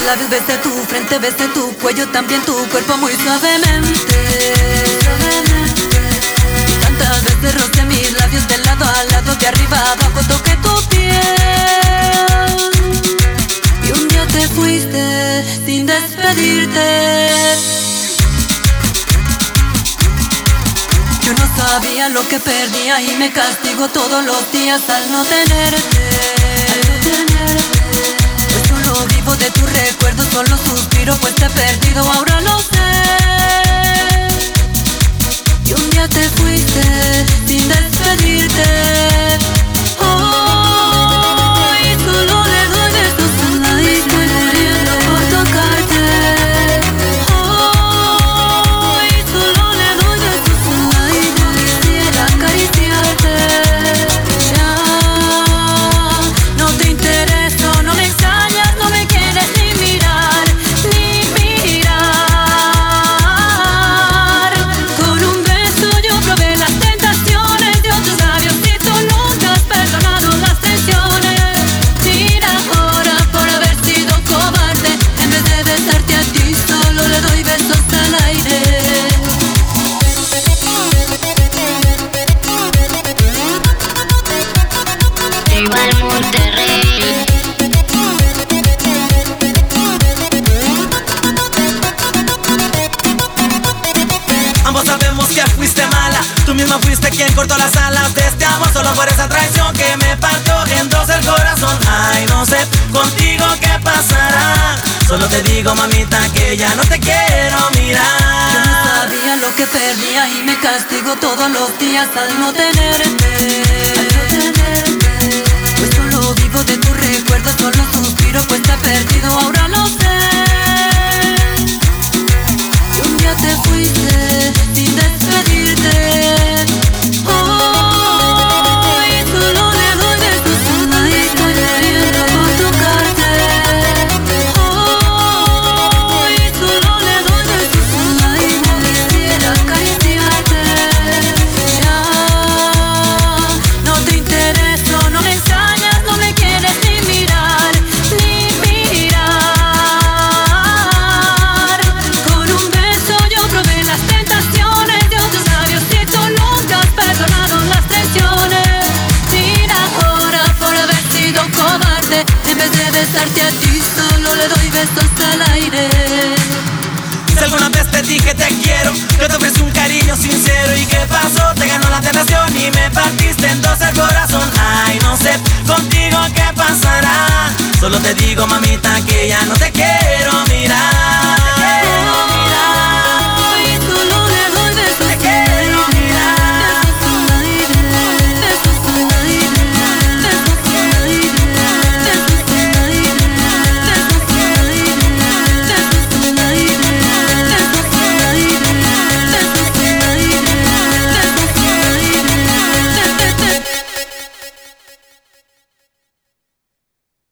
labios, besé tu frente, besé tu cuello, también tu cuerpo muy suavemente. Tantas veces rocé mis labios de lado a lado, de arriba a abajo toqué tu piel. Y un día te fuiste sin despedirte. Yo no sabía lo que perdía y me castigo todos los días al no tenerte. Pues solo vivo de tus recuerdos, solo suspiro pues te he perdido, ahora lo sé. Y un día te fuiste sin despedirte. Hoy solo le doy besos a la y estoy muriendo por tocarte. Hoy solo le doy besos a la y no quisiera acariciarte. Ya no te intereso, no me extrañas, no me quieres ni mirar, ni mirar. Con un beso yo probé las tentaciones de otros labios y tú nunca has perdonado las tensiones. Mira ahora por haber sido cobarde, en vez de besarte a ti solo le doy besos al aire. Igual Monterrey. Ambos sabemos que fuiste mala, tú misma fuiste quien cortó las alas de este amor, solo por esa traición que me partió en dos el corazón. Ay, no sé contigo qué pasará, solo te digo mamita que ya no te quiero Yo no mirar. sabía lo que perdía y me castigo todos los días al no tenerte. Pues solo vivo de tus recuerdos, solo suspiro pues te he perdido, ahora lo sé. Y un día te fuiste sin despedirte. Hoy solo le doy besos a la y estoy muriendo por tocarte. Hoy solo le doy besos a la y no quisiera acariciarte. Ya no te intereso, no me extrañas, no me quieres ni mirar, ni mirar. Con un beso yo probé las tentaciones de otros labios y tú nunca has perdonado las tensiones. Mira ahora por haber sido cobarde, en vez de besarte a ti solo le doy besos al aire. Si alguna vez te dije te quiero, yo te ofrecí un